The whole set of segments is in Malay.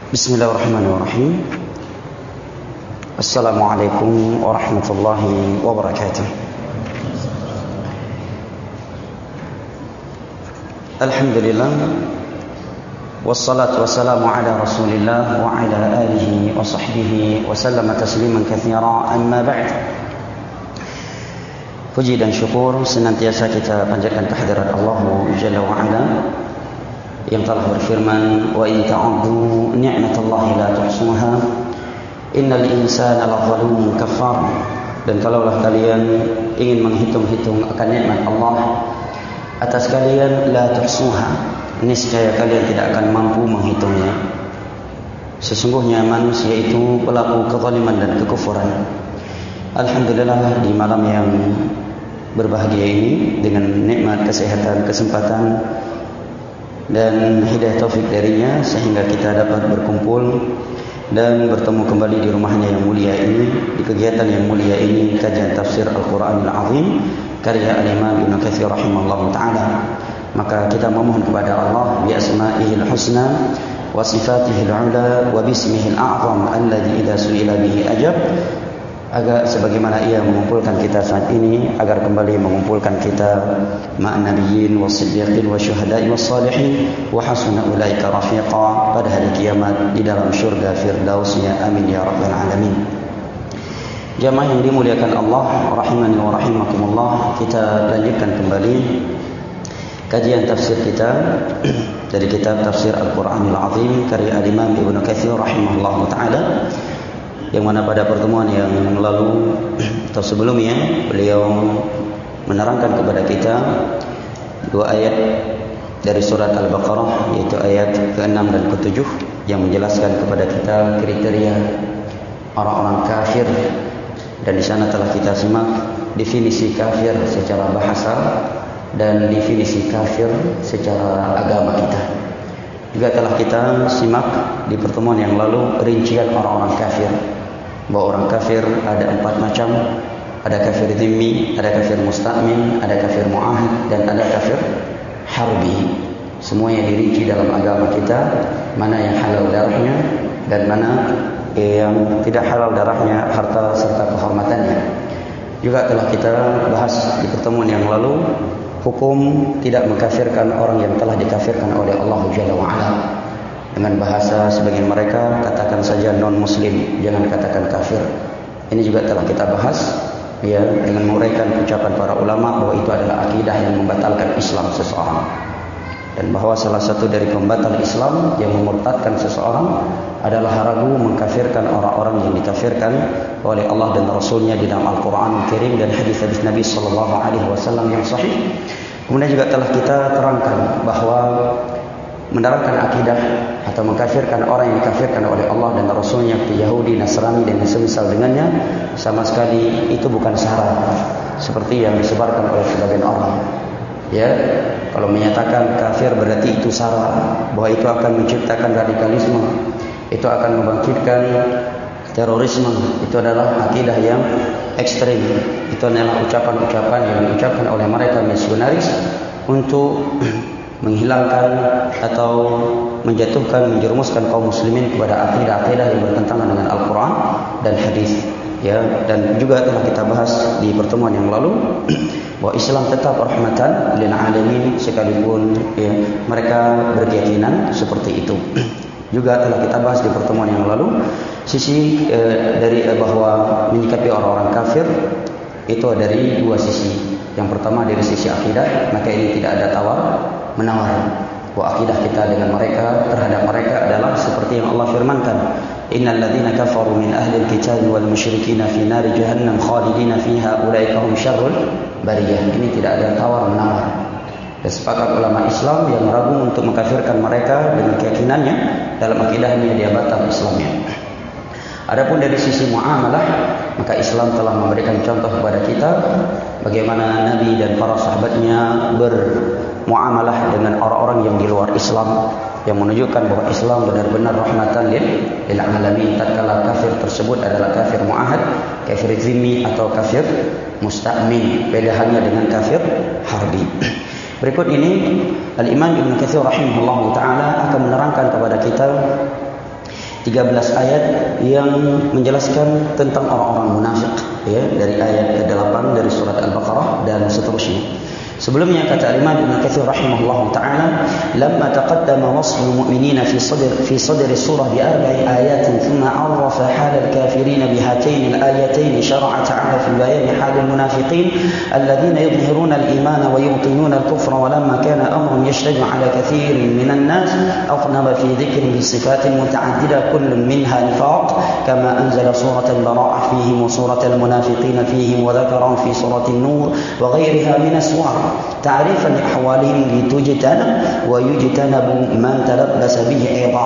Bismillahirrahmanirrahim. Assalamualaikum warahmatullahi wabarakatuh. Alhamdulillah, wassalatu wassalamu ala rasulillah wa ala alihi wa sahbihi wa sallama tasliman katsira, amma ba'd. Puji dan syukur senantiasa kita panjatkan kehadirat Allah Jalla wa Ala yang telah berfirman, wa in ta'uddu ni'matallahi la tuhsuha innal insana lazalumun kafar. Dan kalaulah kalian ingin menghitung-hitung akan nikmat Allah atas kalian, la tuhsuha, niscaya kalian tidak akan mampu menghitungnya. Sesungguhnya manusia itu pelaku kezaliman dan kekufuran. Alhamdulillah, di malam yang berbahagia ini dengan nikmat kesehatan, kesempatan dan hidayah taufik darinya, sehingga kita dapat berkumpul dan bertemu kembali di rumahnya yang mulia ini, di kegiatan yang mulia ini, kajian tafsir Al-Quranul Azim karya Al-Imam Ibnu Katsir rahimahullah ta'ala. Maka kita memohon kepada Allah bi asma'ihil husna wa sifatihil ula wa bismihil a'zam alladhi idza su'ila bihi ajab, agar sebagaimana ia mengumpulkan kita saat ini, agar kembali mengumpulkan kita ma'an nabiyyin was-siddiqin wasyuhada'i was-salihin wa hasuna ulaika rafiqa pada hari kiamat di dalam syurga firdausnya, amin ya rabbal alamin. Jamaah yang dimuliakan Allah rahimani wa rahimakumullah, kita lanjutkan kembali kajian tafsir kita dari kitab Tafsir Al-Quranul Azim karya Al-Imam Ibnu Katsir rahimahullah ta'ala, yang mana pada pertemuan yang lalu atau sebelumnya beliau menerangkan kepada kita dua ayat dari surat Al-Baqarah, yaitu ayat ke-6 dan ke-7, yang menjelaskan kepada kita kriteria orang-orang kafir. Dan di sana telah kita simak definisi kafir secara bahasa dan definisi kafir secara agama kita. Juga telah kita simak di pertemuan yang lalu rincian orang-orang kafir, bahwa orang kafir ada 4 macam. Ada kafir dhimmi, ada kafir musta'min, ada kafir mu'ahid, dan ada kafir harbi. Semuanya dirinci dalam agama kita, mana yang halal darahnya dan mana yang tidak halal darahnya, harta serta kehormatannya. Juga telah kita bahas di pertemuan yang lalu hukum tidak mengkafirkan orang yang telah dikafirkan oleh Allah Jalla wa Ala. Dengan bahasa sebagian mereka, katakan saja non-muslim, jangan katakan kafir. Ini juga telah kita bahas, ya, dengan menguraikan ucapan para ulama bahwa itu adalah akidah yang membatalkan Islam seseorang, dan bahwa salah satu dari pembatal Islam yang memurtadkan seseorang adalah ragu mengkafirkan orang-orang yang dikafirkan oleh Allah dan Rasulnya di dalam Al-Quran Al-Karim dan hadis-hadis Nabi SAW yang sahih. Kemudian juga telah kita terangkan bahwa menerangkan akidah atau mengkafirkan orang yang dikafirkan oleh Allah dan Rasulnya, seperti Yahudi, Nasrani dan semisal dengannya, sama sekali itu bukan syarat seperti yang disebarkan oleh sebagian orang. Ya, kalau menyatakan kafir berarti itu syarat, bahwa itu akan menciptakan radikalisme, itu akan membangkitkan terorisme. Itu adalah akidah yang ekstrim. Itu adalah ucapan-ucapan yang diucapkan oleh mereka misionaris untuk menghilangkan atau menjatuhkan, menjerumuskan kaum muslimin kepada akidah-akidah yang bertentangan dengan Al-Quran dan hadis. Ya, dan juga telah kita bahas di pertemuan yang lalu bahwa Islam tetap rahmatan lil alamin, sekalipun ya, mereka berkeyakinan seperti itu. Juga telah kita bahas di pertemuan yang lalu sisi dari bahwa menyikapi orang-orang kafir itu dari dua sisi. Yang pertama dari sisi akidah, maka ini tidak ada tawar menawar. Wa akidah kita dengan mereka, terhadap mereka adalah seperti yang Allah firmankan, innal ladzina kafaru min ahli alkitab wal musyrikin fi nari jahannam khalidina fiha ulaika hum syarrul bariyah. Ini tidak ada tawar menawar. Dan sepakat ulama Islam yang ragu untuk mengkafirkan mereka dengan keyakinannya dalam akidahnya, dia batal Islamnya. Adapun dari sisi muamalah, maka Islam telah memberikan contoh kepada kita bagaimana Nabi dan para sahabatnya bermuamalah dengan orang-orang yang di luar Islam, yang menunjukkan bahwa Islam benar-benar rahmatan lil alamin. Tatkala kafir tersebut adalah kafir muahad, kafir zimmi atau kafir musta'min, beda hanya dengan kafir harbi. Berikut ini Al-Imam Ibnu Katsir rahimahullah ta'ala akan menerangkan kepada kita 13 ayat yang menjelaskan tentang orang-orang munafik, ya, dari ayat ke-8 dari surat Al-Baqarah dan seterusnya. Sebelumnya kata Imam Ibn Katsir rahimahullah taala, lamma taqaddama wasful mu'minina fi sadri surah bi arba'i ayatin thumma 'arrafa hal al-kafirin bi hatayn al-ayatayn syara'a ta'ala fi bayan hal al-munafiqin alladhina yudhhiruna al-iman wa yubtinuna al-kufra wa lamma kana amrun yashtaju 'ala kathirin minan nas afnaba fi dhikri bi sifatin muta'addida kullun minha nifaq kama anzala surat al-bara'ah fihim wa surat al-munafiqin fihim wa dhakarahum fi surat an-nur wa ghayriha min as-suwar تعريفا لأحوالهم لتجتنب ويجتنب من تلبس به أيضا.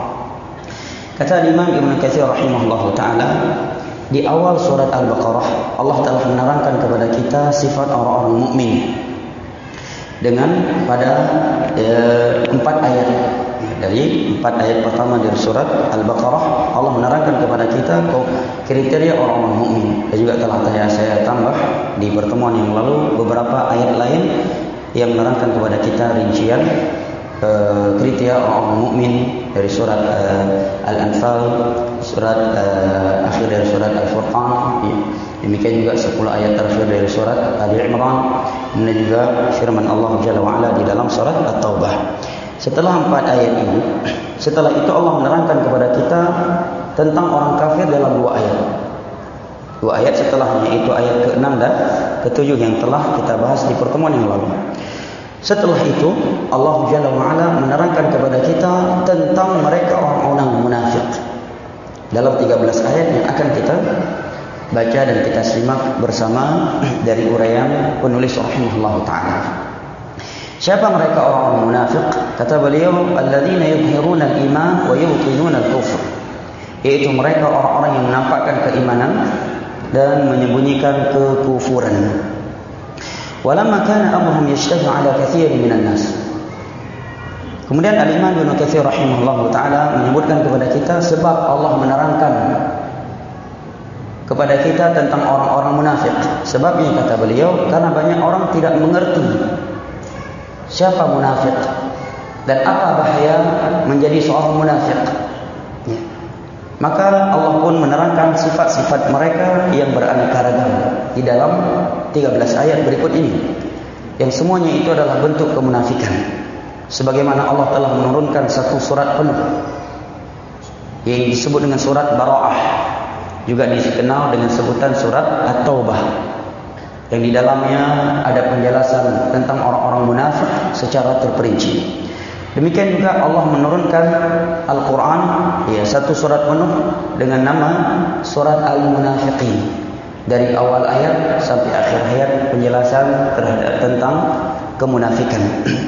Kata Imam Ibn Katsir rahimahullah ta'ala, di awal surat Al-Baqarah Allah telah menerangkan kepada kita sifat orang-orang mukmin dengan pada 4 ayat. Dari 4 ayat pertama dari surat Al-Baqarah Allah menerangkan kepada kita kriteria orang-orang mukmin. Dan juga telah saya tambah di pertemuan yang lalu beberapa ayat lain yang menerangkan kepada kita rincian kriteria orang-orang mukmin dari surat Al-Anfal, surat akhir dari surat Al-Furqan, demikian juga 10 ayat terakhir dari surat Ali Imran, dan juga firman Allah Jalla wa Ala di dalam surat At-Taubah. Setelah 4 ayat ini, setelah itu Allah menerangkan kepada kita tentang orang kafir dalam 2 ayat. 2 ayat setelahnya, itu ayat ke-6 dan ke-7 yang telah kita bahas di pertemuan yang lalu. Setelah itu Allah Jalla wa Ala menerangkan kepada kita tentang mereka orang-orang munafik dalam 13 ayat yang akan kita baca dan kita simak bersama dari uraian penulis rahimahullah ta'ala. Siapa mereka orang-orang munafik? Kata beliau, alladzina yudhhiruna al-iman wa yubtinuna al-kufr, yaitu mereka orang-orang yang menampakkan keimanan dan menyembunyikan kekufuran. Walamma kana amruhum yashtahu ala katsirin minan nas. Kemudian Al-Imam Ibnu Katsir rahimahullah taala menyebutkan kepada kita sebab Allah menerangkan kepada kita tentang orang-orang munafik. Sebabnya kata beliau, karena banyak orang tidak mengerti siapa munafik dan apa bahaya menjadi seorang munafik. Ya. Maka Allah pun menerangkan sifat-sifat mereka yang beraneka ragam di dalam 13 ayat berikut ini, yang semuanya itu adalah bentuk kemunafikan. Sebagaimana Allah telah menurunkan satu surat penuh yang disebut dengan surat Bara'ah, juga dikenal dengan sebutan surat At-Taubah, yang di dalamnya ada penjelasan tentang orang-orang munafik secara terperinci. Demikian juga Allah menurunkan Al-Quran, ya, satu surat penuh dengan nama surat Al-Munafiqin, dari awal ayat sampai akhir ayat penjelasan terhadap tentang kemunafikan.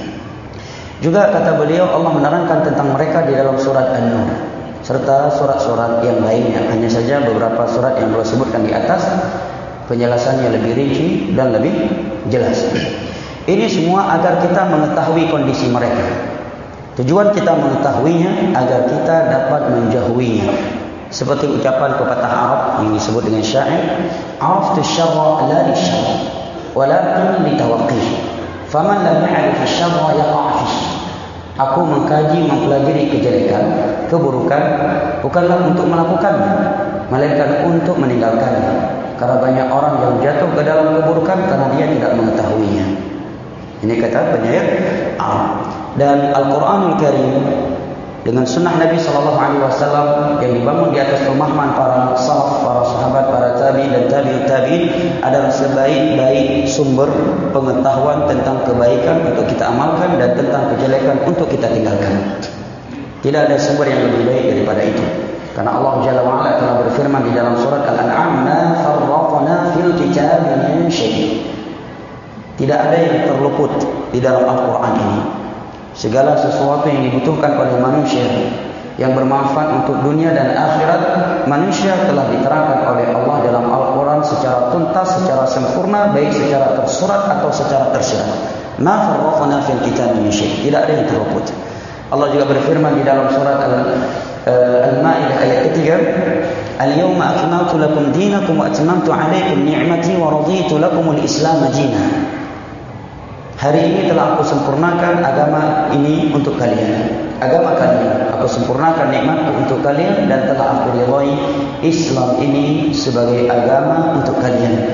Juga kata beliau Allah menerangkan tentang mereka di dalam surat An-Nur serta surat-surat yang lainnya. Hanya saja beberapa surat yang beliau sebutkan di atas penjelasannya lebih rinci dan lebih jelas. Ini semua agar kita mengetahui kondisi mereka. Tujuan kita mengetahuinya agar kita dapat menjauhinya. Seperti ucapan pepatah Arab yang disebut dengan syair, "Araftu syarra la lisyarr, walakin litawaqqih. Faman lam ya'rif syarra yaqa' fihi." Aku mengkaji, mempelajari kejelekan, keburukan bukanlah untuk melakukannya, melainkan untuk meninggalkannya. Karena banyak orang yang jatuh ke dalam keburukan karena dia tidak mengetahuinya. Ini kata penyair Arab. Dan Al-Quranul Karim dengan sunnah Nabi SAW yang dibangun di atas pemahaman para salaf, para sahabat, para tabi'in dan tabi'ut tabi'in adalah sebaik-baik sumber pengetahuan tentang kebaikan untuk kita amalkan dan tentang kejelekan untuk kita tinggalkan. Tidak ada sumber yang lebih baik daripada itu. Karena Allah Jalla wa Ala telah berfirman di dalam surat Al-An'am, "Ma farraqna fil kitabi min syai'." Tidak ada yang terluput di dalam Al-Quran ini. Segala sesuatu yang dibutuhkan oleh manusia yang bermanfaat untuk dunia dan akhirat manusia telah diterangkan oleh Allah dalam Al-Quran secara tuntas, secara sempurna, baik secara tersurat atau secara tersirat. Ma farraqna fil kitabi min syai'. Tidak ada yang terluput. Allah juga berfirman di dalam surat Al-Ma'idah ayat ketiga, "Al-yawma akmaltu lakum dinakum wa atmamtu 'alaikum ni'mati wa raditu lakumul Islam dinan." Hari ini telah aku sempurnakan agama ini untuk kalian, agama kalian, aku sempurnakan nikmatku untuk kalian, dan telah aku ridhai Islam ini sebagai agama untuk kalian.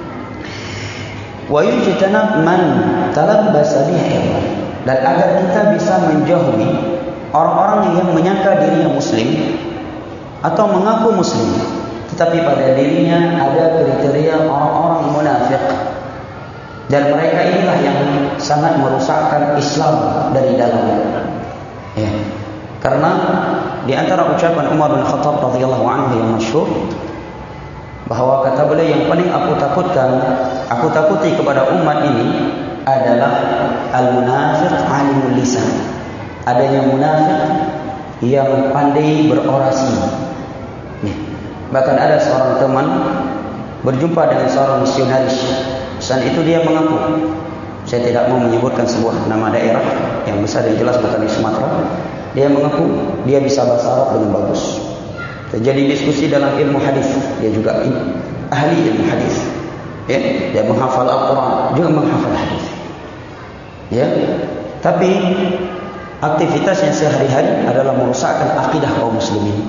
Wa yujtanab man talabbasa bihi, dan agar kita bisa menjauhi orang-orang yang menyangka dirinya muslim atau mengaku muslim, tetapi pada dirinya ada kriteria orang-orang munafik. Dan mereka inilah yang sangat merusakkan Islam dari dalam. Ya. Karena di antara ucapan Umar bin Khattab radhiyallahu anhu yang masyhur, bahwa kata beliau, yang paling aku takuti kepada umat ini adalah al-munafiq alimul lisan. Adanya munafik yang pandai berorasi. Bahkan ada seorang teman berjumpa dengan seorang misionaris. Saat itu dia mengaku, saya tidak mau menyebutkan sebuah nama daerah yang besar dan jelas bukan di Sumatera. Dia mengaku dia bisa bahasa Arab dengan bagus. Terjadi diskusi dalam ilmu hadis. Dia juga ahli ilmu hadis. Ya, dia menghafal Al-Quran, juga menghafal hadis. Ya, tapi aktivitasnya sehari-hari adalah merusakkan akidah kaum muslimin,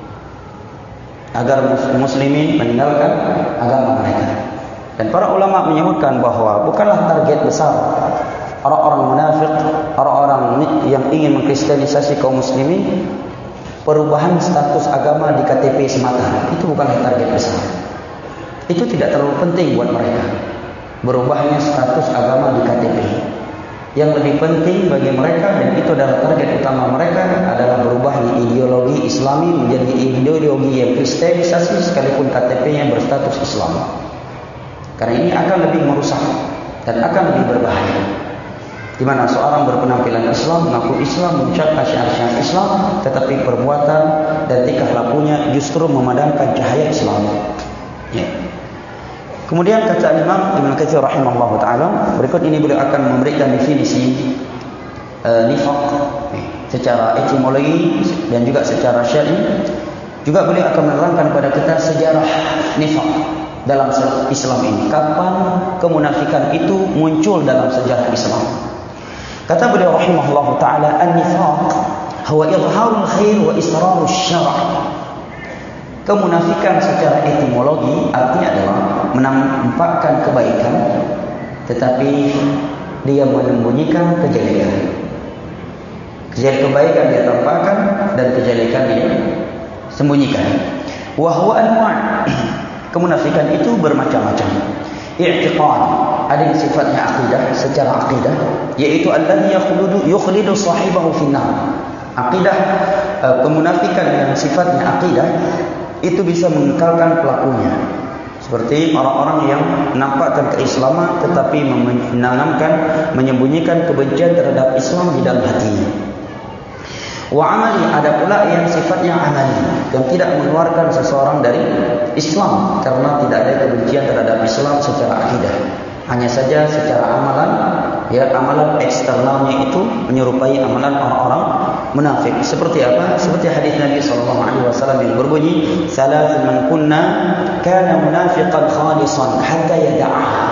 agar muslimin meninggalkan agama mereka. Dan para ulama menyebutkan bahawa bukanlah target besar orang-orang munafik, orang-orang yang ingin mengkristenisasi kaum muslimin, perubahan status agama di KTP semata. Itu bukanlah target besar. Itu tidak terlalu penting buat mereka, berubahnya status agama di KTP. Yang lebih penting bagi mereka, dan itu adalah target utama mereka, adalah berubahnya ideologi Islami menjadi ideologi yang kristenisasi sekalipun KTP-nya berstatus Islam. Karena ini akan lebih merusak dan akan lebih berbahaya. Di mana seorang berpenampilan Islam, mengaku Islam, mengucapkan syiar-syiar Islam, tetapi perbuatan dan tingkah lakunya justru memadamkan cahaya Islam. Ya. Kemudian kata Imam Ibn Katsir rahimahullah ta'ala, berikut ini beliau akan memberikan definisi nifaq secara etimologi dan juga secara syar'i. Juga beliau akan menerangkan kepada kita sejarah nifaq dalam Islam ini. Kapan kemunafikan itu muncul dalam sejarah Islam? Kata beliau rahimahullah ta'ala, an-nifaq huwa izharul khair wa israrul syar'. Kemunafikan secara etimologi artinya adalah menampakkan kebaikan, tetapi dia menyembunyikan kejelekan. Kebaikan dia tampakkan dan kejelekan dia sembunyikan. Wa huwa anwa'. Kemunafikan itu bermacam-macam. I'tiqad, ada yang sifatnya akidah, secara akidah, yaitu alladhi yukhlidu sahibahu finnar. Akidah kemunafikan yang sifatnya akidah itu bisa mengekalkan pelakunya. Seperti orang-orang yang menampakkan keislaman tetapi menanamkan, menyembunyikan kebencian terhadap Islam di dalam hatinya. Wa amali, ada pula yang sifatnya amali, yang tidak mengeluarkan seseorang dari Islam karena tidak ada kebencian terhadap Islam secara akidah. Hanya saja secara amalan, ya, amalan eksternalnya itu menyerupai amalan orang-orang munafik. Seperti apa? Seperti hadis Nabi SAW yang berbunyi, "Thalathun man kunna kana munafiqan khalisan hatta yada'aha."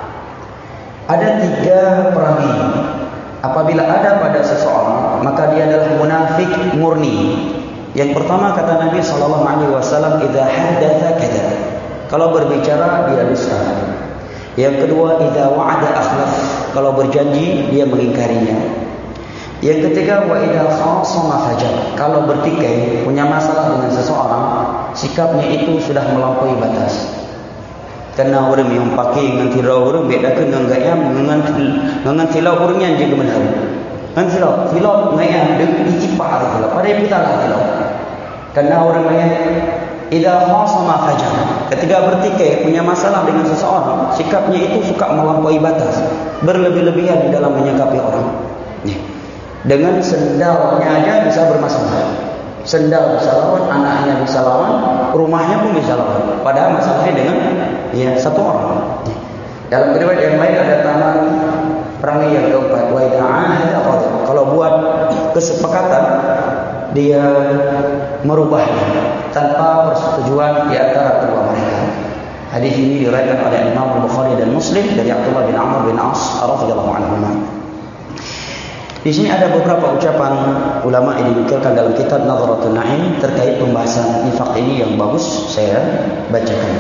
Ada 3 perangai apabila ada pada seseorang, maka dia adalah munafik murni. Yang pertama kata Nabi SAW, "Idza haddatsa kadzab." Kalau berbicara dia dusta. Yang kedua, idza wa'ada akhlaf. Kalau berjanji dia mengingkarinya. Yang ketiga, wa idza khasama fajar. Kalau bertikai, punya masalah dengan seseorang, sikapnya itu sudah melampaui batas. Karena orang yang pakai dengan tirau orang bedakan dengan gaya dengan tilau orangnya juga benar. Dengan tilau gaya dengan icipar tilau. Pada putalah tilau. Karena orang lain idza khasama fajar. Ketika bertikai, punya masalah dengan seseorang, sikapnya itu suka melampaui batas, berlebih-lebihan di dalam menyikapi orang. Dengan sendalnya aja bisa bermasalah. Sendal bisa lawan, anaknya bisa lawan, rumahnya pun bisa lawan. Padahal masalahnya dengan satu orang. Dalam riwayat yang lain ada tambahan perangai yang keempat, wa idza ahada qadar. Kalau buat kesepakatan, dia merubahnya tanpa persetujuan di antara kedua mereka. Hadis ini diriwayatkan oleh Imam Bukhari dan Muslim dari Abdullah bin Amr bin As radhiyallahu anhu. Di sini ada beberapa ucapan ulama yang dinukilkan dalam kitab Nadharatul Na'im terkait pembahasan nifaq ini yang bagus saya bacakan.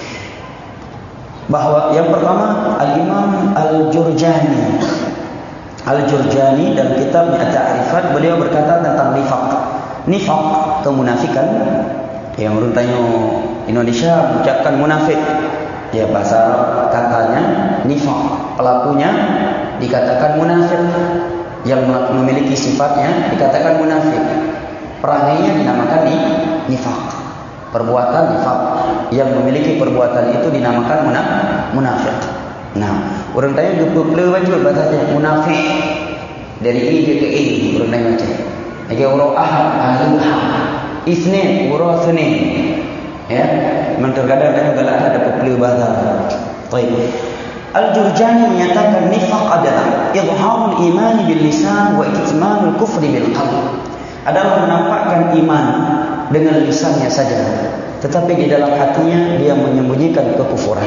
Bahwa yang pertama Al-Imam Al-Jurjani dalam kitabnya At-Ta'rifat, beliau berkata tentang nifaq. Nifaq, kemunafikan, yang orang tanya Indonesia mengucapkan munafik. Ya, bahasa katanya nifaq, pelakunya dikatakan munafik. Yang memiliki sifatnya dikatakan munafik. Perangainya dinamakan nifaq. Perbuatan nifaq. Yang memiliki perbuatan itu dinamakan munafik. Nah, orang tanya dua wajib bahasanya munafik. Dari I ke E, orang tanya macam. Lagi orang ahad, isnin, orang sunin. Ya, terkadang galak ada dua bahasa. Baik. Al-Jurjani menyatakan nifaq adalah izharul iman bil lisan wa itmanul kufri bil qalb. Adalah menampakkan iman dengan lisannya saja, tetapi di dalam hatinya dia menyembunyikan kekufuran.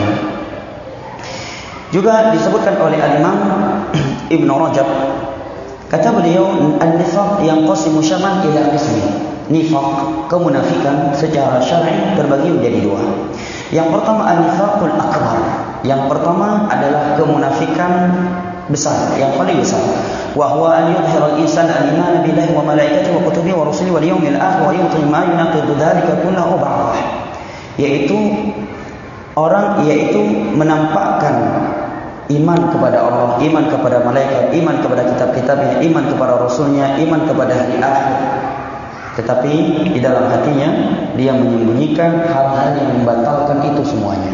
Juga disebutkan oleh Al-Imam Ibn Rajab, kata beliau, an-nifaq yanqasimu syar'an ila qismain. Nifaq, kemunafikan secara syar'i terbagi menjadi dua. Yang pertama an-nifaqul akbar. Yang pertama adalah kemunafikan besar, yang paling besar. Wa huwa an yudhhira al-insan al-iman billahi wa malaikatihi wa kutubihi wa rusulihi wal yawmil akhir wa yuti ma yunaqidu dhalika kullahu ba'dah. Yaitu menampakkan iman kepada Allah, iman kepada malaikat, iman kepada kitab-kitabnya, iman kepada rasulnya, iman kepada hari akhir. Tetapi di dalam hatinya dia menyembunyikan hal-hal yang membatalkan itu semuanya.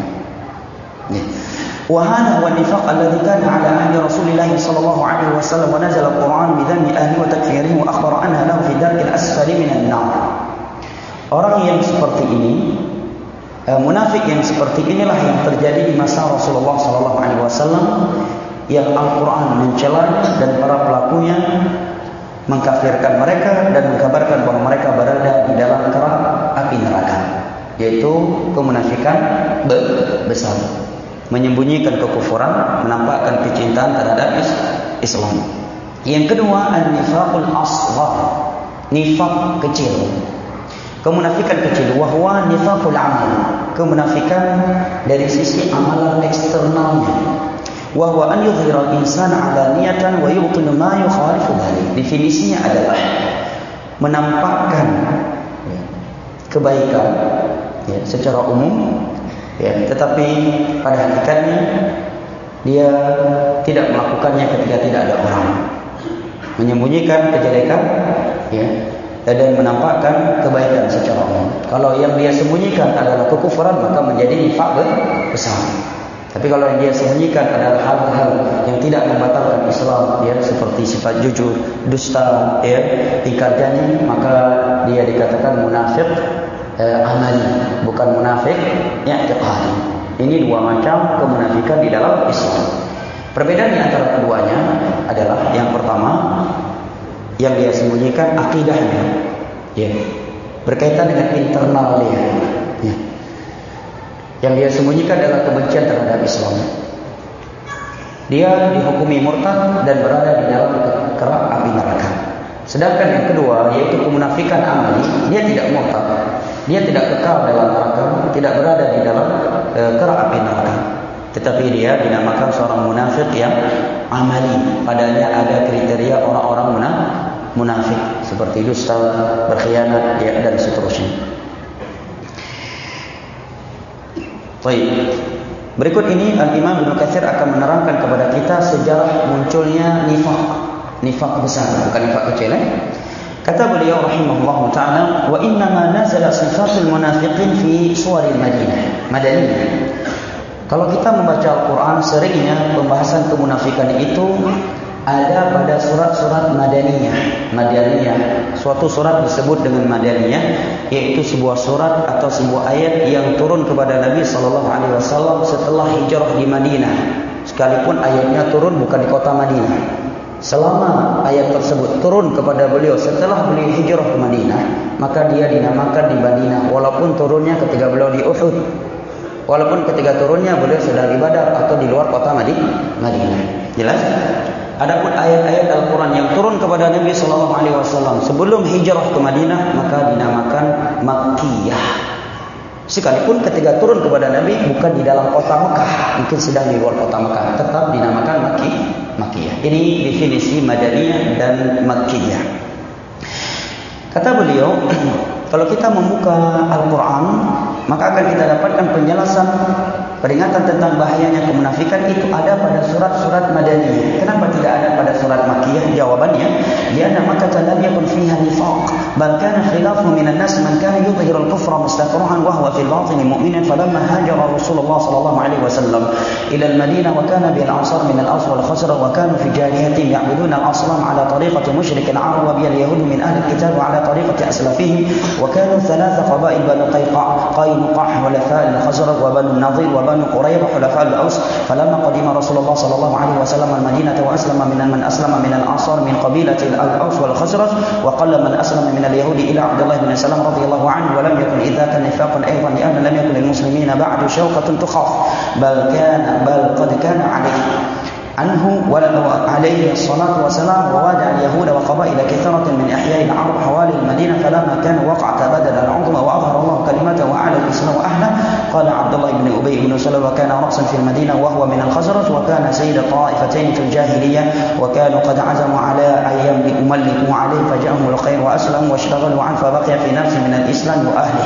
وهذا هو النفاق الذي كان على عهد رسول الله صلى الله عليه وسلم ونزل القرآن بذم أهله وتكفيرهم وأخبر أنها له في الدرك الأسفل من النار. Orang yang seperti ini, munafik yang seperti inilah yang terjadi di masa Rasulullah sallallahu alaihi wasallam, yang Al-Quran mencela dan para pelakunya mengkafirkan mereka dan mengkabarkan bahawa mereka berada di dalam kerak api neraka, yaitu kemunafikan besar. Menyembunyikan kekufuran, menampakkan kecintaan terhadap Islam. Yang kedua, an-nifaqul asghar, nifaq kecil, kemunafikan kecil. Wa huwa nifaqul amal, kemunafikan dari sisi amalan eksternalnya. Wa huwa an yudhhira al-insan 'alaniyatan wa yubtin ma yukhalifu dhalik. Definisinya adalah menampakkan kebaikan secara umum, tetapi pada hakikatnya dia tidak melakukannya ketika tidak ada orang. Menyembunyikan kejelekan, dan menampakkan kebaikan secara umum. Kalau yang dia sembunyikan adalah kekufuran, maka menjadi nifaq besar. Tapi kalau yang dia sembunyikan adalah hal-hal yang tidak membatalkan Islam, seperti sifat jujur, dusta, ingkar janji, maka dia dikatakan munafik amali, bukan munafik i'tiqadi. Ini dua macam kemunafikan di dalam Islam. Perbedaan di antara keduanya adalah yang pertama, yang dia sembunyikan akidahnya, berkaitan dengan internal dia. Yang dia sembunyikan adalah kebencian terhadap Islam. Dia dihukumi murtad dan berada di dalam kerak api neraka. Sedangkan yang kedua, yaitu kemunafikan amali, dia tidak murtad, dia tidak kekal dalam neraka, tidak berada di dalam kerak api neraka, tetapi dia dinamakan seorang munafik yang amali. Padanya ada kriteria orang-orang munafik, seperti dusta, berkhianat, dan seterusnya. Baik. Berikut ini Al-Imam Ibnu Katsir akan menerangkan kepada kita sejarah munculnya nifaq besar, bukan nifaq kecil. Kata beliau rahimahullah taala, wa inna ma nazala sifatul munafiqin fi suwaril Madaniyah. Kalau kita membaca Al-Quran, seringnya pembahasan kemunafikan itu ada pada surat-surat Madaniyah. Suatu surat disebut dengan Madaniyah, yaitu sebuah surat atau sebuah ayat yang turun kepada Nabi SAW setelah hijrah di Madinah. Sekalipun ayatnya turun bukan di kota Madinah, selama ayat tersebut turun kepada beliau setelah beliau hijrah ke Madinah, maka dia dinamakan di Madinah, walaupun turunnya ketika beliau di Uhud, walaupun ketika turunnya beliau sedang di Badar atau di luar kota Madinah. Jelas? Adapun ayat-ayat Al-Quran yang turun kepada Nabi sallallahu alaihi wasallam sebelum hijrah ke Madinah maka dinamakan Makkiyah. Sekalipun ketika turun kepada Nabi bukan di dalam kota Mekah, mungkin sedang di luar kota Mekah, tetap dinamakan Makkiyah. Ini definisi Madaniyah dan Makkiyah. Kata beliau, kalau kita membuka Al-Quran, maka akan kita dapatkan penjelasan peringatan tentang bahayanya kemunafikan itu ada pada surat-surat Madaniyah. Kenapa tidak ada pada surat Makkiyah? Jawabannya, lianna Makkah lam yakun fiha nifaq, bal kana khilafu minan nas man kana yudhiru al-kufra mustaqirran wa huwa fil batin mu'minan, falamma hajara Rasulullah sallallahu alaihi wasallam ila al-Madinah wa kana bil ansar min al-Aws wal Khazraj wa kanu fi jahiliyatin ya'buduna al-asnam ala tariqati musyrik al-Arab wa bil yahud min ahli al-kitab wa ala tariqati aslafihim wa kanu thalatha qaba'il banu Qainuqa hulafa al-Khazraj wa banu Nadir wa banu Quraidah hulafa al-Aws. Falamma qadima Rasulullah sallallahu alaihi wasallam al-Madinah wa aslama man aslama min al-Ansar min qabilati al-Aws wal Khazraj wa qalla man aslama min al-Yahud ila Abdullah bin Salam radhiyallahu anhu, wa lam yakun idzaka nifaqan aydan li anna lam yakun lil muslimin ba'du shawqatun tukhaf bal qad kana alayhi عنه عليه الصلاة والسلام ووادع اليهود وقبائل كثرة من أحياء العرب حوالي المدينة فلما كان وقعة بدل العظمى وأظهر الله كلمته وأعلى الإسلام وأهله. قال عبد الله بن أبي بن سلول وكان رأسا في المدينة وهو من الخزرج وكان سيد طائفتين في الجاهلية وكانوا قد عزموا على أن يملكوا عليه فجاءهم الخير وأسلموا واشتغلوا عنه فبقي في نفسه من الإسلام وأهله.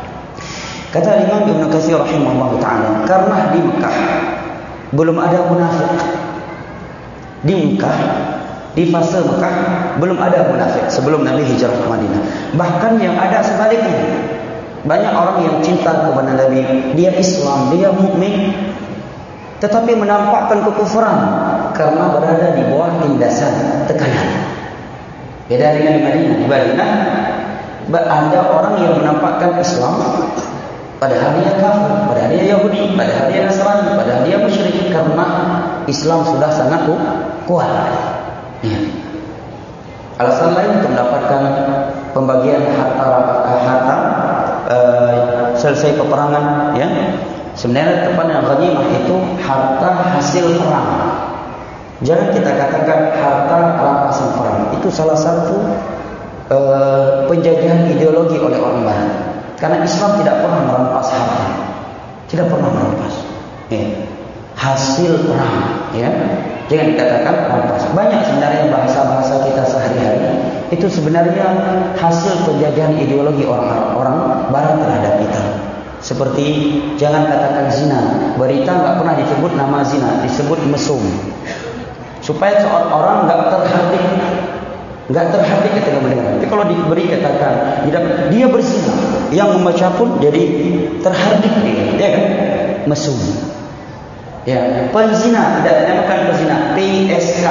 Kata Imam Ibn Katsir rahimahullah ta'ala, karena di Mekah belum ada munafik. Di Mekah, di fase Mekah belum ada munafik sebelum Nabi hijrah ke Madinah. Bahkan yang ada sebaliknya. Banyak orang yang cinta kepada Nabi, dia Islam, dia mukmin, tetapi menampakkan kekufuran karena berada di bawah tindasan tekanan. Beda dengan di Madinah. Di Madinah ada orang yang menampakkan Islam padahal dia kafir, padahal dia Yahudi, padahal dia Nasrani, padahal dia musyrik, karena Islam sudah sangat kuat. Ya. Alasan lain untuk mendapatkan pembagian harta selesai peperangan, ya. Sebenarnya tepatnya ghanimah itu harta hasil perang. Jangan kita katakan harta rampasan perang. Itu salah satu penjajahan ideologi oleh orang Barat. Karena Islam tidak pernah merampas harta, tidak pernah merampas. Ya. Hasil perang, ya. Jangan dikatakan rampas. Banyak sebenarnya bahasa-bahasa kita sehari-hari itu sebenarnya hasil penjajahan ideologi orang Barat terhadap kita. Seperti jangan katakan zina. Berita enggak pernah disebut nama zina, disebut mesum. Supaya seorang enggak terhardik ketika mendengar. Tapi kalau diberi katakan dia berzina, yang membaca pun jadi terhardik dia, ya kan? Mesum. Ya, penzina tidak dinamakan penzina, PSK.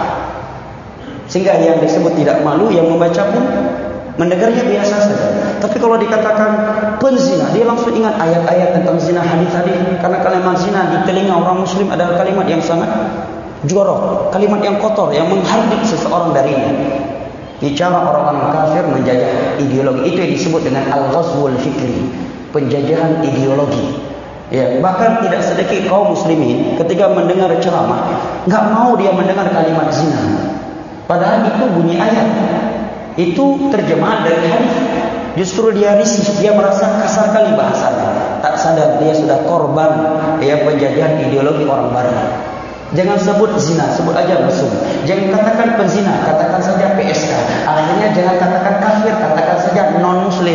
Sehingga yang disebut tidak malu, yang membaca pun mendengarnya biasa saja. Tapi kalau dikatakan penzina, dia langsung ingat ayat-ayat tentang zina, hadis-hadis. Karena kalimat zina di telinga orang muslim adalah kalimat yang sangat jorok, kalimat yang kotor, yang menghardik seseorang darinya. Bicara orang-orang kafir menjajah ideologi, itu yang disebut dengan al-ghazwul fikri, penjajahan ideologi. Ya, bahkan tidak sedikit kaum muslimin ketika mendengar ceramah enggak mau dia mendengar kalimat zina. Padahal itu bunyi ayat. Itu terjemahan dari hadis. Justru dia risih, dia merasa kasar kali bahasanya. Tak sadar dia sudah korban penjajahan ideologi orang Barat. Jangan sebut zina, sebut aja mesum. Jangan katakan penzina, katakan saja PSK. Akhirnya jangan katakan kafir, katakan saja non muslim.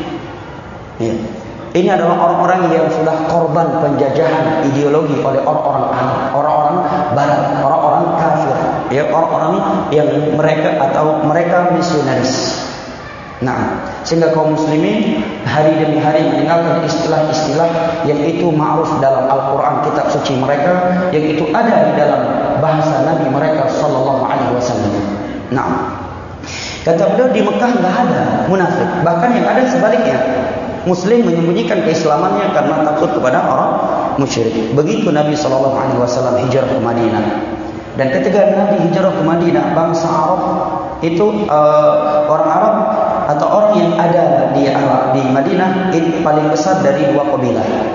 Ya. Ini adalah orang-orang yang sudah korban penjajahan ideologi oleh orang-orang Barat, orang-orang kafir, ya, orang-orang yang mereka misionaris. Nah, sehingga kaum muslimin hari demi hari meninggalkan istilah-istilah yang itu ma'ruf dalam Al-Quran, kitab suci mereka, yang itu ada di dalam bahasa Nabi mereka sallallahu alaihi wasallam. Nah, kata beliau di Mekah enggak ada munafik, bahkan yang ada sebaliknya. Muslim menyembunyikan keislamannya karena takut kepada orang musyrik. Begitu Nabi SAW hijrah ke Madinah. Dan ketika Nabi hijrah ke Madinah, bangsa Arab itu orang Arab atau orang yang ada di Madinah itu paling besar dari dua kabilah.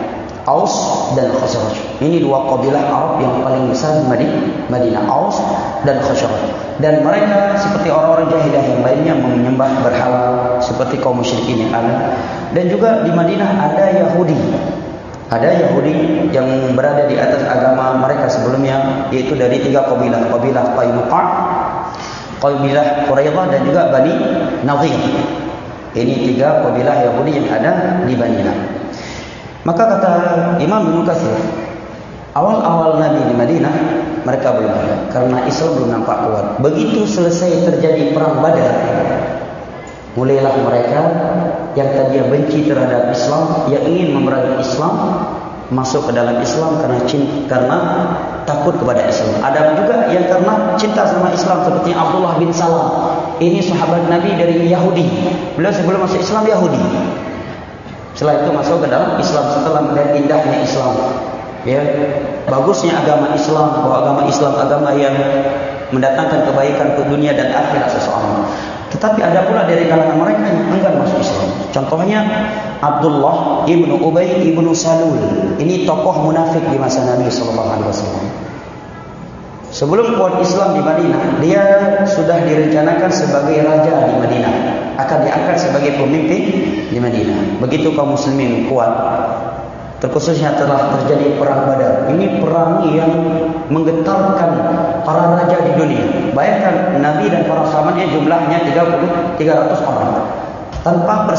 Aus dan Khazraj. Ini dua kabilah Arab yang paling besar di Madinah, Aus dan Khazraj. Dan mereka seperti orang-orang jahiliyah yang lainnya menyembah berhala seperti kaum musyrikin yang ada. Dan juga di Madinah ada Yahudi. Ada Yahudi yang berada di atas agama mereka sebelumnya, yaitu dari tiga kabilah, kabilah Qainuqa, kabilah Quraidah dan juga Bani Nadhir. Ini tiga kabilah Yahudi yang ada di Madinah. Maka kata Imam Ibnu Katsir, awal-awal Nabi di Madinah mereka belum ada karena Islam belum nampak kuat. Begitu selesai terjadi perang Badar, mulailah mereka yang tadinya benci terhadap Islam, yang ingin memerangi Islam, masuk ke dalam Islam karena takut kepada Islam. Ada juga yang karena cinta sama Islam seperti Abdullah bin Salam. Ini sahabat Nabi dari Yahudi. Beliau sebelum masuk Islam Yahudi. Setelah itu masuk ke dalam Islam setelah melihat indahnya Islam. Ya, bagusnya agama Islam, bahwa agama Islam agama yang mendatangkan kebaikan ke dunia dan akhirat seseorang. Tetapi ada pula dari kalangan mereka yang enggan masuk Islam. Contohnya Abdullah ibnu Ubay ibnu Salul. Ini tokoh munafik di masa Nabi SAW. Sebelum kuat Islam di Madinah, dia sudah direncanakan sebagai raja di Madinah, akan diangkat sebagai pemimpin di Madinah. Begitu kaum muslimin kuat, terkhususnya telah terjadi perang Badar. Ini perang yang menggetarkan para raja di dunia. Bayangkan Nabi dan para sahabatnya jumlahnya 300 orang. Tanpa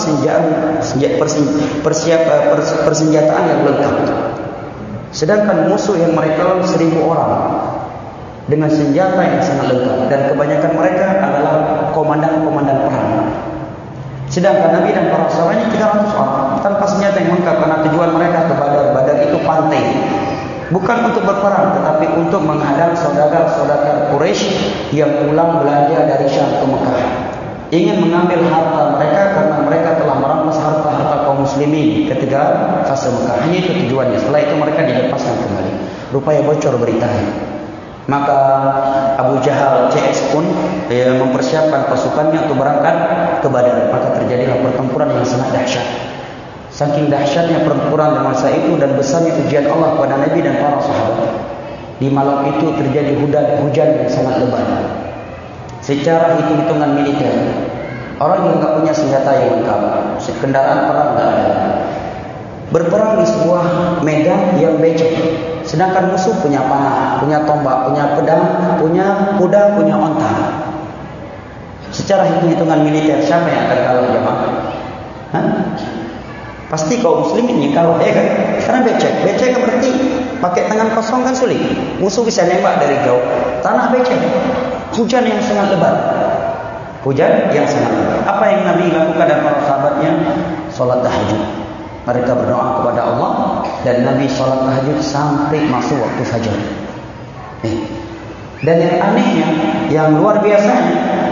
persenjataan yang lengkap. Sedangkan musuh yang mereka lawan 1.000 orang dengan senjata yang sangat lengkap, dan kebanyakan mereka adalah komandan-komandan perang. Sedangkan Nabi dan para sahabatnya 300 orang tanpa senjata yang lengkap, karena tujuan mereka ke Badar. Badar itu pantai, bukan untuk berperang, tetapi untuk menghadang saudagar-saudagar Quraisy yang pulang belanja dari Syam ke Mekah, ingin mengambil harta mereka karena mereka telah merampas harta-harta kaum muslimin ketika fase Mekah. Hanya itu tujuannya. Setelah itu mereka dilepaskan kembali. Rupanya bocor beritanya. Maka Abu Jahal CS pun mempersiapkan pasukannya untuk berangkat ke Badar. Maka terjadilah pertempuran yang sangat dahsyat. Saking dahsyatnya pertempuran di masa itu dan besarnya ujian Allah kepada Nabi dan para sahabat. Di malam itu terjadi hujan yang sangat lebat. Secara hitung-hitungan militer, orang yang tidak punya senjata yang lengkap, kendaraan perang tidak ada, berperang di sebuah medan yang becek. Sedangkan musuh punya panah, punya tombak, punya pedang, punya kuda, punya onta. Secara hitung-hitungan militer, siapa yang akan kalah jemaah? Pasti kaum muslimin yang kalah, ya kan? Karena becek. Becek berarti pakai tangan kosong kan sulit. Musuh bisa nembak dari jauh. Tanah becek. Hujan yang sangat lebat. Hujan yang sangat lebat. Apa yang Nabi lakukan dan para sahabatnya? Salat tahajud. Mereka berdoa kepada Allah, dan Nabi salat tahajud sampai masuk waktu fajar. Dan yang anehnya, yang luar biasanya,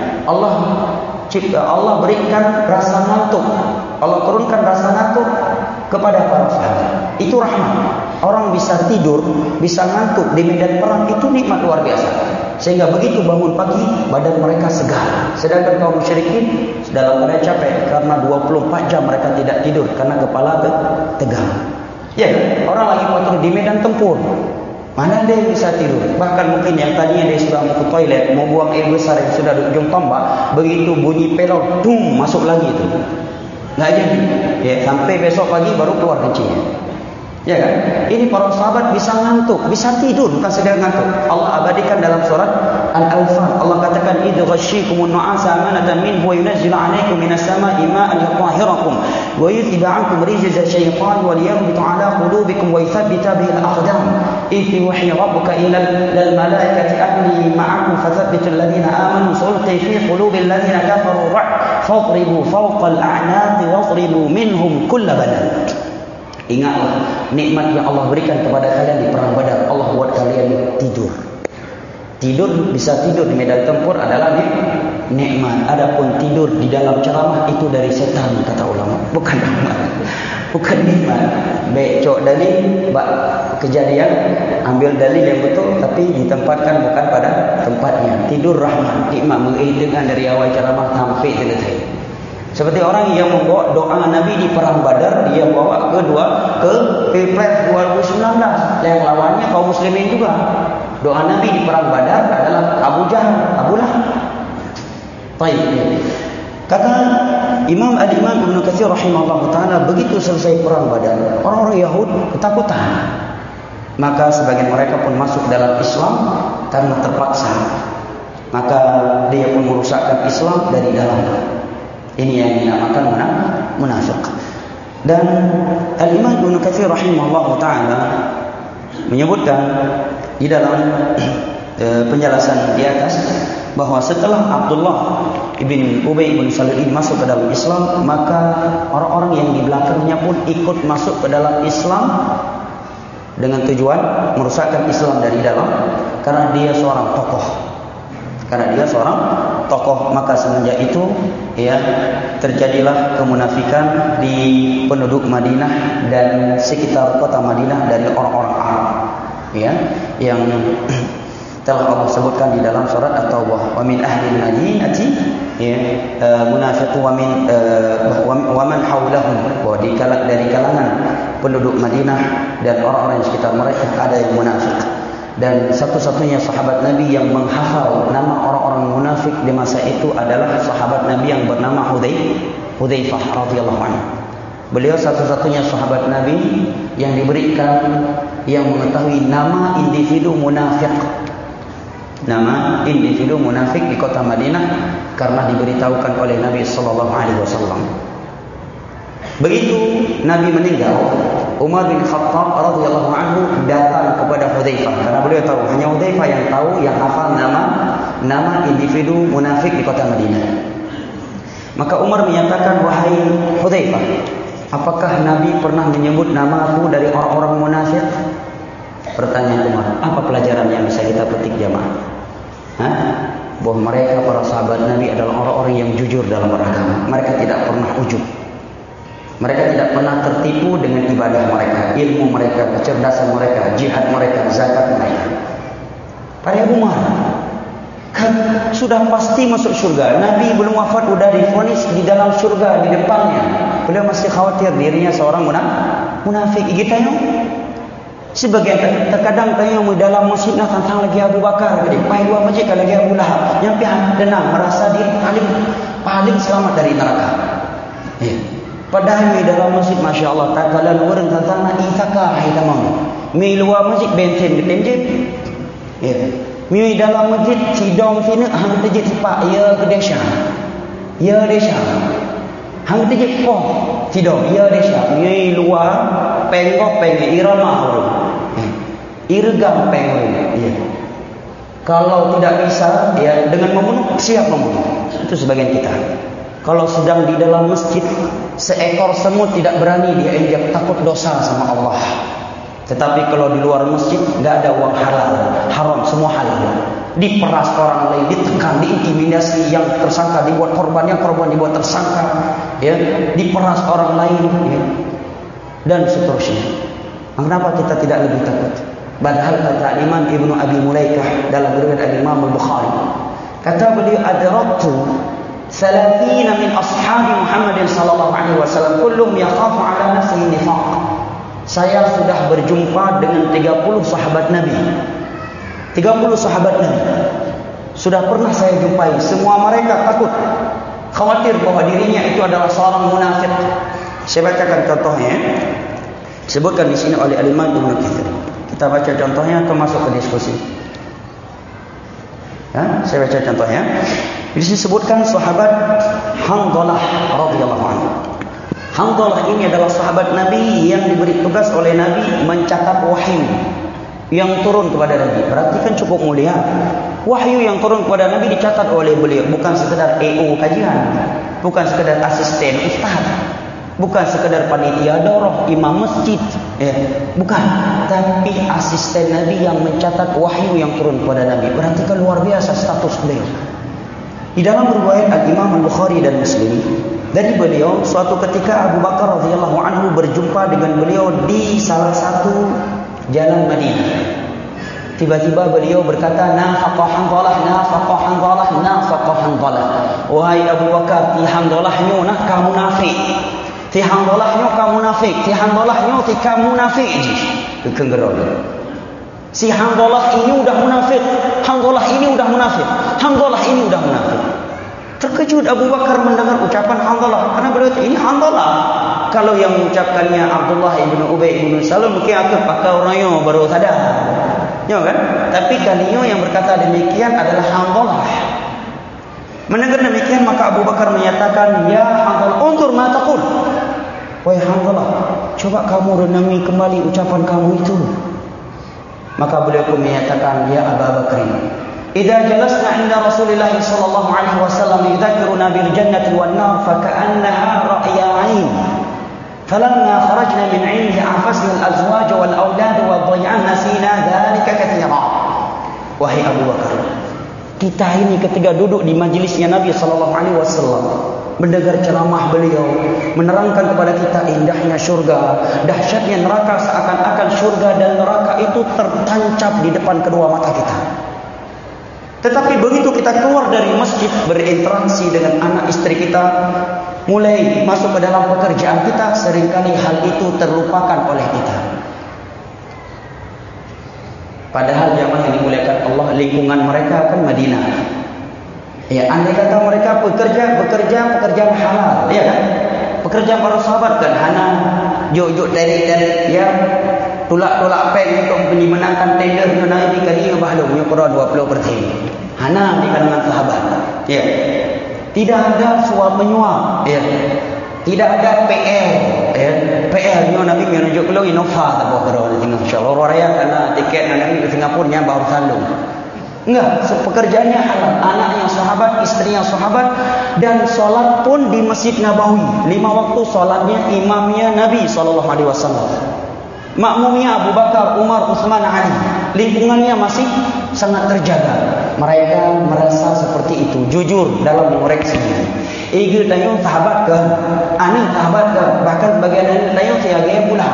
Allah berikan rasa ngantuk. Allah turunkan rasa ngantuk kepada para sahabat. Itu rahmat. Orang bisa tidur, bisa ngantuk di medan perang, itu nikmat luar biasa. Sehingga begitu bangun pagi, badan mereka segar. Sedangkan kaum musyrikin dalam keadaan capek karena 24 jam mereka tidak tidur karena kepala tegang. Ya, orang lagi motor di medan tempur, mana ada yang bisa tidur? Bahkan mungkin yang tadinya dia sudah mau ke toilet, mau buang air besar yang sudah di ujung tombak, begitu bunyi pelor, tung, masuk lagi itu. Nggak jadi. Ya, sampai besok pagi baru keluar kencingnya. Ya kan? Ini para sahabat bisa ngantuk, bisa tidur, bukan sekedar ngantuk. Allah abadikan dalam surat Al-Anfal. Allah katakan, "Idh ghashshikumun nu'asa amanatan minhu wa yunazzilu 'alaykum minas sama'i ma'an yutahhirakum wa yuthiba 'ankum rijza asy-syaitani wa liyahbita 'ala qulubikum wa yuthabbita bihi al-aqdam. Idh yuhyi rabbuka ilal malaikati anni ma'akum fathabbitu alladhina amanu sulqi fi qulubil ladzina kafaru fadribu fawqa al-a'naqi wadribu minhum kull banan." Ingatlah nikmat yang Allah berikan kepada kalian di perang Badar. Allah buat kalian tidur. Tidur, bisa tidur di medan tempur adalah nikmat. Adapun tidur di dalam ceramah itu dari setan, kata ulama. Bukan rahmat, bukan nikmat. Becok dalil kejadian, ambil dalil yang betul, tapi ditempatkan bukan pada tempatnya. Tidur rahmat, nikmat, menghidupkan dari awal ceramah sampai selesai. Seperti orang yang membawa doa Nabi di perang Badar, dia bawa ke Pilpres 2019. Yang lawannya kaum muslimin juga. Doa Nabi di perang Badar adalah Abu Jahal, Abu Lahab. Baik. Kata Imam Ibnu Katsir rahimahullah taala, begitu selesai perang Badar, orang-orang Yahudi ketakutan. Maka sebagian mereka pun masuk dalam Islam karena terpaksa. Maka dia pun merusakkan Islam dari dalam. Ini yang dinamakan munafik. Dan Al-Imam Ibnu Katsir rahimahullah taala menyebutkan di dalam penjelasan di atas bahwa setelah Abdullah ibn Ubay bin Salul masuk ke dalam Islam, maka orang-orang yang di belakangnya pun ikut masuk ke dalam Islam dengan tujuan merusakkan Islam dari dalam, karena dia seorang tokoh. Maka semenjak itu ya terjadilah kemunafikan di penduduk Madinah dan sekitar kota Madinah dari orang-orang Arab, ya, yang telah Allah sebutkan di dalam surat At-Taubah, wa min ahli al-madinati munafiqun wa man hawlahum, bahwa dari kalangan penduduk Madinah dan orang-orang di sekitar mereka ada yang munafik. Dan satu-satunya sahabat Nabi yang menghafal nama orang-orang munafik di masa itu adalah sahabat Nabi yang bernama Hudzaifah radhiyallahu anhu. Beliau satu-satunya sahabat Nabi yang diberikan, yang mengetahui nama individu munafik. Nama individu munafik di kota Madinah karena diberitahukan oleh Nabi sallallahu alaihi wasallam. Begitu Nabi meninggal, Umar bin Khattab radhiyallahu anhu datang kepada Hudzaifah, karena beliau tahu, hanya Hudzaifah yang tahu, yang hafal nama individu munafik di kota Madinah. Maka Umar menyatakan, wahai Hudzaifah, apakah Nabi pernah menyebut nama aku dari orang-orang munafik? Pertanyaan Umar, apa pelajaran yang bisa kita petik jamaah? Bahwa mereka para sahabat Nabi adalah orang-orang yang jujur dalam beragama. Mereka tidak pernah ujub. Mereka tidak pernah tertipu dengan ibadah mereka, ilmu mereka, kecerdasan mereka, jihad mereka, zakat mereka. Para Umar kan sudah pasti masuk surga. Nabi belum wafat sudah divonis di dalam surga di depannya. Beliau masih khawatir dirinya seorang munafik. Kita yang sebagian terkadang tanya di dalam masjid tentang lagi Abu Bakar, jadi pai dua masjid lagi Abu Lahab, yang pihak denang merasa diri paling selamat dari neraka. Padahal di dalam masjid, masya Allah, takalan orang tentang itaka hitamang. Mi luar masjid benteng ketenjep. Mi dalam masjid sidong sini hang tejit sepak ya kedesha. Ya desha. Hang tejit poh sidong ya desha. Mi luar pengok irama orang. Irgam pengok. Kalau tidak bisa, ya dengan membunuh, siap membunuh. Itu sebagian kita. Kalau sedang di dalam masjid, seekor semut tidak berani dia injak, takut dosa sama Allah. Tetapi kalau di luar masjid, enggak ada uang halal, haram, semua halal. Diperas orang lain, ditekan, diintimidasi, yang tersangka dibuat korban, yang korban dibuat tersangka, ya, diperas orang lain, ya, dan seterusnya. Kenapa kita tidak lebih takut? Padahal kata Imam Ibnu Abi Mulaikah dalam riwayat Imam Al-Bukhari, kata beliau, adraktu 30 min ashabi Muhammad sallallahu alaihi wasallam kulluhum yakhafu ala nafsihi nifaq. Saya sudah berjumpa dengan 30 sahabat Nabi. 30 sahabat Nabi sudah pernah saya jumpai, semua mereka takut, khawatir bahwa dirinya itu adalah seorang munafik. Saya bacakan contohnya. Disebutkan di sini oleh Al-Imam Ibnu Katsir. Kita baca contohnya atau masuk ke diskusi? Saya baca contohnya. Di sini disebutkan sahabat Hanzalah radhiyallahu anhu. Hanzalah ini adalah sahabat Nabi yang diberi tugas oleh Nabi mencatat wahyu yang turun kepada Nabi. Berarti kan cukup mulia. Wahyu yang turun kepada Nabi dicatat oleh beliau, bukan sekedar EO kajian, bukan sekedar asisten ustaz, bukan sekedar panitia daurah, imam masjid, bukan, tapi asisten Nabi yang mencatat wahyu yang turun kepada Nabi. Berarti kan luar biasa status beliau. Di dalam riwayat Al-Imam Al-Bukhari dan Muslim, dari beliau, suatu ketika Abu Bakar radhiyallahu anhu berjumpa dengan beliau di salah satu jalan Madinah. Tiba-tiba beliau berkata, nafaqah Hanzalah, nafaqah Hanzalah, nafaqah Hanzalah. Wahai Abu Bakar, ti Hanzalahnya nak kamu munafik. Ti Hanzalahnya kamu munafik. Ti Hanzalahnya ti kamu munafik. Kenggerol. Si Hanzalah ini udah munafik. Hanzalah ini udah munafik. Hanzalah ini udah munafik. Terkejut Abu Bakar mendengar ucapan Hanzalah. Karena beliau ini Hanzalah. Kalau yang mengucapkannya Abdullah ibn Ubay ibn Salul mungkin akan pakai orangnya baru sadar. Ya kan? Tapi kalinya yang berkata demikian adalah Hanzalah. Mendengar demikian maka Abu Bakar menyatakan, ya Hanzalah, unzur ma taqul. Wahai Hanzalah, coba kamu renangi kembali ucapan kamu itu. Maka beliau pun menyatakan, ya Abu Bakar, idza jalasna 'inda Rasulillah sallallahu alaihi wasallam yudzakkiruna bil jannati wan nar fa ka'annaha ra'ya 'ain. فلما خرجنا من عنده عفسنا الأزواج والأولاد وضيعنا نسينا ذلك كثيرا. Wahai Abu Bakar, kita ini ketika duduk di majlisnya Nabi SAW, mendengar ceramah beliau, menerangkan kepada kita indahnya syurga, dahsyatnya neraka, seakan-akan syurga dan neraka itu tertancap di depan kedua mata kita. Tetapi begitu kita keluar dari masjid, berinteraksi dengan anak istri kita, mulai masuk ke dalam pekerjaan kita, seringkali hal itu terlupakan oleh kita. Padahal jamaah yang dimuliakan Allah, lingkungan mereka kan Madinah. Ya, andai kata mereka pekerjaan halal, ya kan? Pekerjaan para sahabat kan, hana juk dari ya, tolak pen untuk menangkan tender naik kali bahalung nyokora 20%. Hana di kalangan sahabat. Ya. Tidak ada suap menyuap, ya. Tidak ada PR, ya. PR nya Nabi menunjuk lo Innova tak apa tinggal insyaallah raya karena tiket Nabi ke Singapura nya baru salung. Enggak, pekerjaannya halal. Anaknya sahabat, istrinya sahabat, dan solat pun di Masjid Nabawi. 5 waktu solatnya imamnya Nabi SAW. Makmumnya Abu Bakar, Umar, Uthman, Ali. Lingkungannya masih sangat terjaga. Mereka merasa seperti itu, jujur dalam mengoreksi. Ego tanya sahabat ke, anak sahabat ke, bahkan bagian lain tanya saya gaya pula.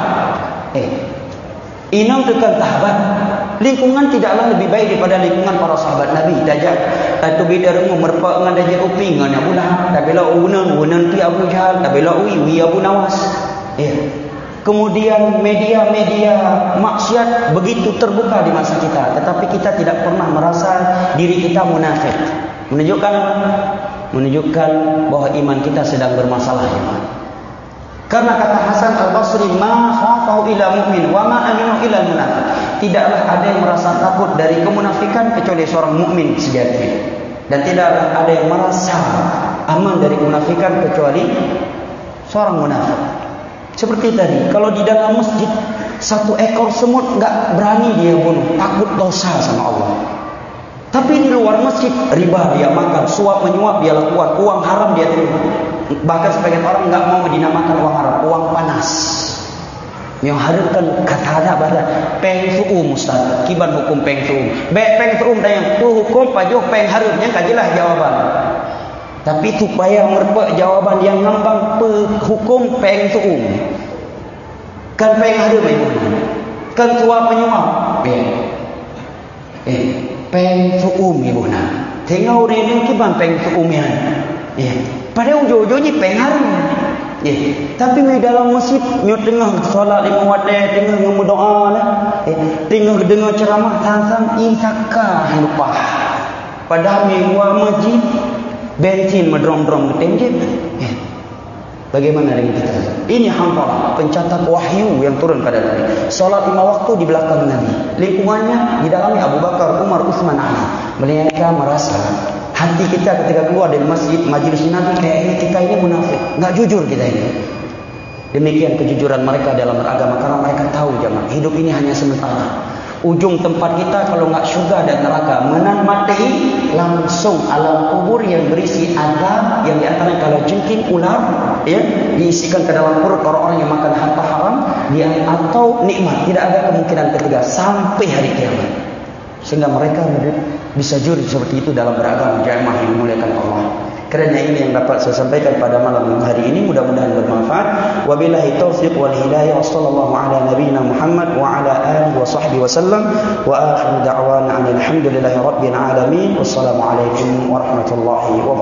Inam tekan sahabat. Lingkungan tidaklah lebih baik daripada lingkungan para sahabat Nabi. Dajak atau bidar mu merpa dengan dajak uping dengan Abu Lahab, tabela unan ti Abu Jahal, tabela wi Abu Nawas. Kemudian media-media maksiat begitu terbuka di masa kita, tetapi kita tidak pernah merasa diri kita munafik. Menunjukkan bahwa iman kita sedang bermasalah, ya. Karena kata Hasan Al-Basri, ma khafahu ila mu'min wa ma aminu ila munafiq. Tidaklah ada yang merasa takut dari kemunafikan kecuali seorang mukmin sejati. Dan tidaklah ada yang merasa aman dari kemunafikan kecuali seorang munafik. Seperti tadi, kalau di dalam masjid 1 ekor semut enggak berani dia bunuh, takut dosa sama Allah. Tapi di luar masjid, riba dia makan, suap menyuap dia lakukan, uang haram dia terima. Bahkan sebagian orang enggak mau dinamakan uang haram, uang panas. Yang harapkan kata ada pada peng suum ustaz, kiban hukum peng suum. Peng suum dan tu hukum pajo peng harusnya kajilah jawaban. Tapi tu payah merebak jawaban yang ngambang hukum peng suum. Kan peng harum ibu. Kan suap menyuap. Peng suum ibu na. Tengok dia kiban peng suum ya. Pada ujung-ujungnya peng harum. Tapi di dalam masjid, nyo tengah solat 5 waktu, tengah berdoa lah, tengah dengar ceramah tentang insaka lupa. Padahal di luar masjid bensin medrom-drom ketenjit. Bagaimana dengan kita? Ini hamba pencatat wahyu yang turun pada Nabi. Solat 5 waktu di belakang Nabi. Lingkungannya di dalamnya Abu Bakar, Umar, Uthman, Ali. Mereka merasa hati kita ketika keluar dari masjid majlis Nabi kayaknya kita ini munafik, enggak jujur kita ini. Demikian kejujuran mereka dalam beragama, karena mereka tahu jemaah, hidup ini hanya sementara. Ujung tempat kita kalau enggak surga dan neraka. Menan mati langsung alam kubur yang berisi azab, yang diantaranya kalau jengking ular ya diisikan ke dalam perut orang-orang yang makan harta haram, dia atau nikmat, tidak ada kemungkinan ketiga sampai hari kiamat. Sehingga mereka bisa jujur seperti itu dalam beragama, jamaah yang dimuliakan Allah. Kerana ini yang dapat saya sampaikan pada malam hari ini, mudah-mudahan bermanfaat. Wabillahi taufiq wal hidayah. Wassallallahu ala nabiyyina Muhammad wa ala alihi wa sahbihi wasallam. Wa akhiru da'wana alhamdulillahi rabbil alamin. Wassalamualaikum warahmatullahi wabarakatuh.